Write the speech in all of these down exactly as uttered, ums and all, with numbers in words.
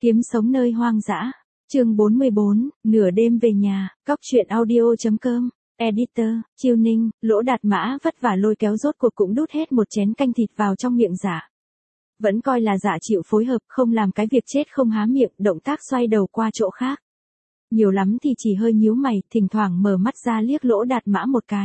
Kiếm sống nơi hoang dã. Chương bốn mươi bốn, nửa đêm về nhà, cóc truyện audio chấm com, editor, Chiêu Ninh, Lỗ Đạt Mã vất vả lôi kéo rốt cuộc cũng đút hết một chén canh thịt vào trong miệng Dạ. Vẫn coi là Dạ chịu phối hợp, không làm cái việc chết không há miệng, động tác xoay đầu qua chỗ khác. Nhiều lắm thì chỉ hơi nhíu mày, thỉnh thoảng mở mắt ra liếc Lỗ Đạt Mã một cái.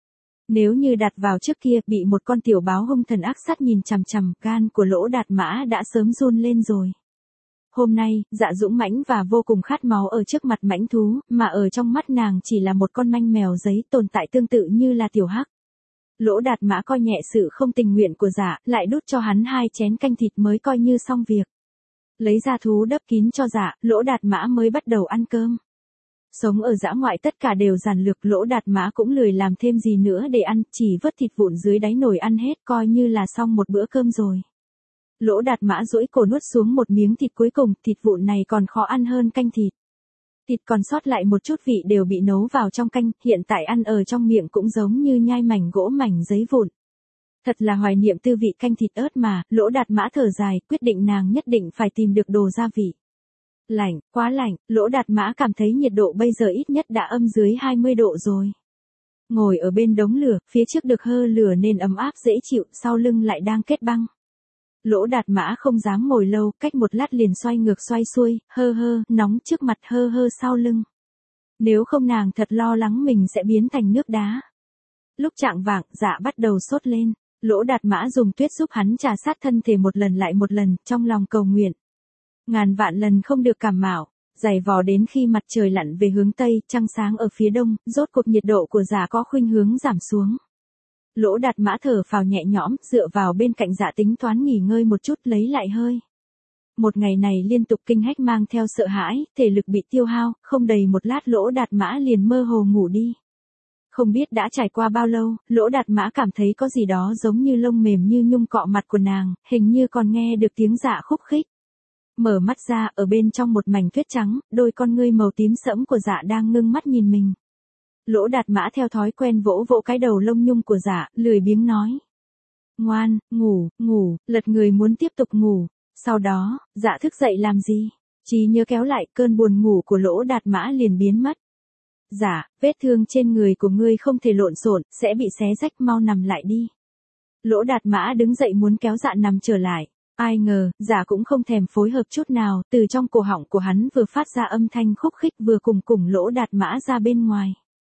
Nếu như đặt vào trước kia, bị một con tiểu báo hung thần ác sát nhìn chằm chằm, gan của Lỗ Đạt Mã đã sớm run lên rồi. Hôm nay, Dạ dũng mãnh và vô cùng khát máu ở trước mặt mãnh thú, mà ở trong mắt nàng chỉ là một con manh mèo giấy tồn tại tương tự như là tiểu hắc. Lỗ Đạt Mã coi nhẹ sự không tình nguyện của Dạ, lại đút cho hắn hai chén canh thịt mới coi như xong việc. Lấy ra thú đắp kín cho Dạ, Lỗ Đạt Mã mới bắt đầu ăn cơm. Sống ở dã ngoại tất cả đều giản lược, Lỗ Đạt Mã cũng lười làm thêm gì nữa để ăn, chỉ vớt thịt vụn dưới đáy nồi ăn hết coi như là xong một bữa cơm rồi. Lỗ Đạt Mã duỗi cổ nuốt xuống một miếng thịt cuối cùng, thịt vụn này còn khó ăn hơn canh thịt. Thịt còn sót lại một chút vị đều bị nấu vào trong canh, hiện tại ăn ở trong miệng cũng giống như nhai mảnh gỗ mảnh giấy vụn. Thật là hoài niệm tư vị canh thịt ớt mà, Lỗ Đạt Mã thở dài, quyết định nàng nhất định phải tìm được đồ gia vị. Lạnh, quá lạnh, Lỗ Đạt Mã cảm thấy nhiệt độ bây giờ ít nhất đã âm dưới hai mươi độ rồi. Ngồi ở bên đống lửa, phía trước được hơ lửa nên ấm áp dễ chịu, sau lưng lại đang kết băng. Lỗ Đạt Mã không dám ngồi lâu, cách một lát liền xoay ngược xoay xuôi, hơ hơ, nóng trước mặt hơ hơ sau lưng. Nếu không nàng thật lo lắng mình sẽ biến thành nước đá. Lúc chạng vạng, Dạ bắt đầu sốt lên, Lỗ Đạt Mã dùng tuyết giúp hắn trà sát thân thể một lần lại một lần, trong lòng cầu nguyện. Ngàn vạn lần không được cảm mạo, giày vò đến khi mặt trời lặn về hướng Tây, trăng sáng ở phía Đông, rốt cuộc nhiệt độ của Dạ có khuynh hướng giảm xuống. Lỗ Đạt Mã thở phào nhẹ nhõm, dựa vào bên cạnh Dạ tính toán nghỉ ngơi một chút lấy lại hơi. Một ngày này liên tục kinh hách mang theo sợ hãi, thể lực bị tiêu hao, không đầy một lát Lỗ Đạt Mã liền mơ hồ ngủ đi. Không biết đã trải qua bao lâu, Lỗ Đạt Mã cảm thấy có gì đó giống như lông mềm như nhung cọ mặt của nàng, hình như còn nghe được tiếng Dạ khúc khích. Mở mắt ra, ở bên trong một mảnh tuyết trắng, đôi con ngươi màu tím sẫm của Dạ đang ngưng mắt nhìn mình. Lỗ Đạt Mã theo thói quen vỗ vỗ cái đầu lông nhung của Dạ, lười biếng nói. Ngoan, ngủ, ngủ, lật người muốn tiếp tục ngủ. Sau đó, Dạ thức dậy làm gì? Trí nhớ kéo lại, cơn buồn ngủ của Lỗ Đạt Mã liền biến mất. Dạ, vết thương trên người của ngươi không thể lộn xộn, sẽ bị xé rách, mau nằm lại đi. Lỗ Đạt Mã đứng dậy muốn kéo Dạ nằm trở lại. Ai ngờ, Dạ cũng không thèm phối hợp chút nào, từ trong cổ họng của hắn vừa phát ra âm thanh khúc khích vừa cùng cùng Lỗ Đạt Mã ra bên ngoài.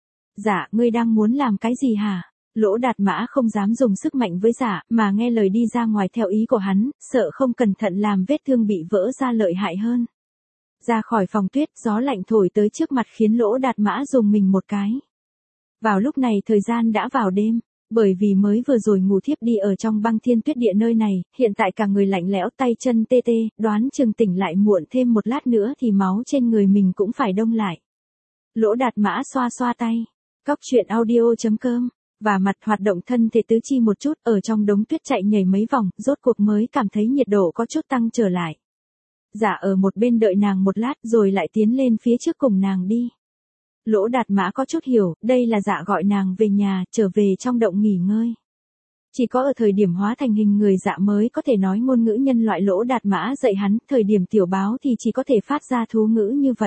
Dạ, ngươi đang muốn làm cái gì hả? Lỗ Đạt Mã không dám dùng sức mạnh với Dạ, mà nghe lời đi ra ngoài theo ý của hắn, sợ không cẩn thận làm vết thương bị vỡ ra lợi hại hơn. Ra khỏi phòng tuyết, gió lạnh thổi tới trước mặt khiến Lỗ Đạt Mã dùng mình một cái. Vào lúc này thời gian đã vào đêm, bởi vì mới vừa rồi ngủ thiếp đi ở trong băng thiên tuyết địa nơi này, hiện tại cả người lạnh lẽo, tay chân tê tê, đoán chừng tỉnh lại muộn thêm một lát nữa thì máu trên người mình cũng phải đông lại. Lỗ Đạt Mã xoa xoa tay. Cóc truyện audio chấm com, và mặt hoạt động thân thể tứ chi một chút, ở trong đống tuyết chạy nhảy mấy vòng, rốt cuộc mới cảm thấy nhiệt độ có chút tăng trở lại. Dạ ở một bên đợi nàng một lát rồi lại tiến lên phía trước cùng nàng đi. Lỗ Đạt Mã có chút hiểu, đây là Dạ gọi nàng về nhà, trở về trong động nghỉ ngơi. Chỉ có ở thời điểm hóa thành hình người Dạ mới có thể nói ngôn ngữ nhân loại. Lỗ Đạt Mã dạy hắn, thời điểm tiểu báo thì chỉ có thể phát ra thú ngữ như vậy.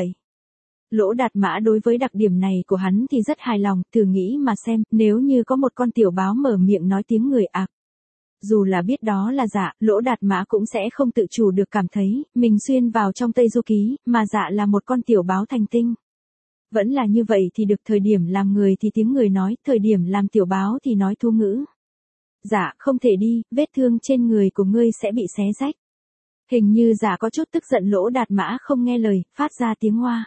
Lỗ Đạt Mã đối với đặc điểm này của hắn thì rất hài lòng, thử nghĩ mà xem, nếu như có một con tiểu báo mở miệng nói tiếng người ạc. Dù là biết đó là Dạ, Lỗ Đạt Mã cũng sẽ không tự chủ được cảm thấy, mình xuyên vào trong Tây Du Ký, mà Dạ là một con tiểu báo thành tinh. Vẫn là như vậy thì được, thời điểm làm người thì tiếng người nói, thời điểm làm tiểu báo thì nói thú ngữ. Dạ, không thể đi, vết thương trên người của ngươi sẽ bị xé rách. Hình như Dạ có chút tức giận. Lỗ Đạt Mã không nghe lời, phát ra tiếng hoa.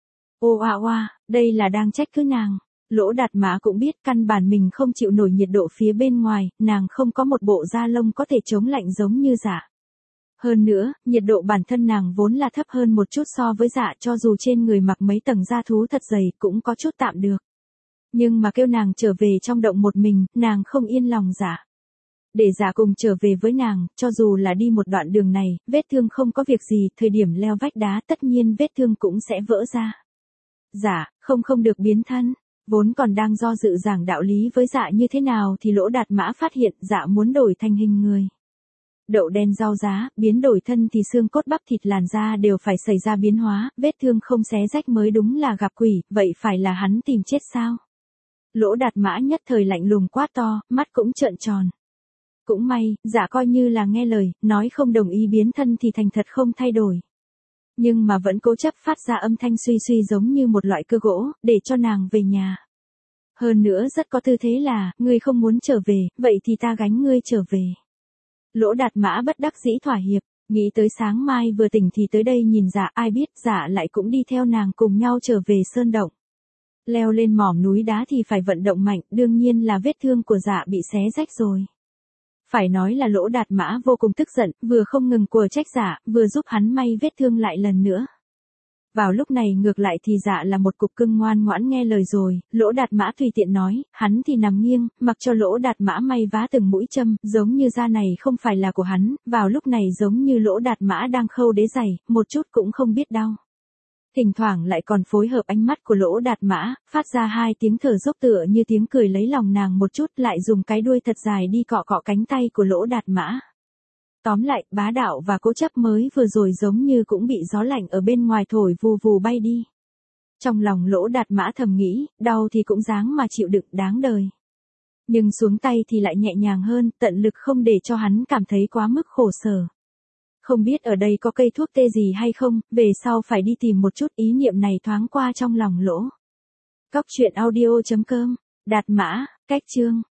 Ô oa oa, đây là đang trách cứ nàng. Lỗ Đạt Mã cũng biết căn bản mình không chịu nổi nhiệt độ phía bên ngoài, nàng không có một bộ da lông có thể chống lạnh giống như Dạ. Hơn nữa, nhiệt độ bản thân nàng vốn là thấp hơn một chút so với Dạ, cho dù trên người mặc mấy tầng da thú thật dày cũng có chút tạm được. Nhưng mà kêu nàng trở về trong động một mình, nàng không yên lòng Dạ. Để Dạ cùng trở về với nàng, cho dù là đi một đoạn đường này, vết thương không có việc gì, thời điểm leo vách đá tất nhiên vết thương cũng sẽ vỡ ra. Dạ, không không được biến thân. Vốn còn đang do dự giảng đạo lý với Dạ như thế nào thì Lỗ Đạt Mã phát hiện Dạ muốn đổi thành hình người. Đậu đen rau giá, biến đổi thân thì xương cốt bắp thịt làn da đều phải xảy ra biến hóa, vết thương không xé rách mới đúng là gặp quỷ, vậy phải là hắn tìm chết sao? Lỗ Đạt Mã nhất thời lạnh lùng quát to, mắt cũng trợn tròn. Cũng may, Dạ coi như là nghe lời, nói không đồng ý biến thân thì thành thật không thay đổi. Nhưng mà vẫn cố chấp phát ra âm thanh suy suy giống như một loại cơ gỗ, để cho nàng về nhà. Hơn nữa rất có tư thế là, ngươi không muốn trở về, vậy thì ta gánh ngươi trở về. Lỗ Đạt Mã bất đắc dĩ thỏa hiệp, nghĩ tới sáng mai vừa tỉnh thì tới đây nhìn Dạ, ai biết Dạ lại cũng đi theo nàng cùng nhau trở về sơn động. Leo lên mỏm núi đá thì phải vận động mạnh, đương nhiên là vết thương của Dạ bị xé rách rồi. Phải nói là Lỗ Đạt Mã vô cùng tức giận, vừa không ngừng của trách Dạ, vừa giúp hắn may vết thương lại lần nữa. Vào lúc này ngược lại thì Dạ là một cục cưng ngoan ngoãn nghe lời rồi, Lỗ Đạt Mã tùy tiện nói, hắn thì nằm nghiêng, mặc cho Lỗ Đạt Mã may vá từng mũi châm, giống như da này không phải là của hắn, vào lúc này giống như Lỗ Đạt Mã đang khâu đế giày, một chút cũng không biết đau. Thỉnh thoảng lại còn phối hợp ánh mắt của Lỗ Đạt Mã, phát ra hai tiếng thở dốc tựa như tiếng cười lấy lòng nàng một chút, lại dùng cái đuôi thật dài đi cọ cọ cánh tay của Lỗ Đạt Mã. Tóm lại, bá đạo và cố chấp mới vừa rồi giống như cũng bị gió lạnh ở bên ngoài thổi vù vù bay đi. Trong lòng Lỗ Đạt Mã thầm nghĩ, đau thì cũng dáng mà chịu đựng, đáng đời. Nhưng xuống tay thì lại nhẹ nhàng hơn, tận lực không để cho hắn cảm thấy quá mức khổ sở. Không biết ở đây có cây thuốc tê gì hay không, về sau phải đi tìm một chút, ý niệm này thoáng qua trong lòng Lỗ. Cóc truyện audio chấm com, Đạt Mã, cách chương.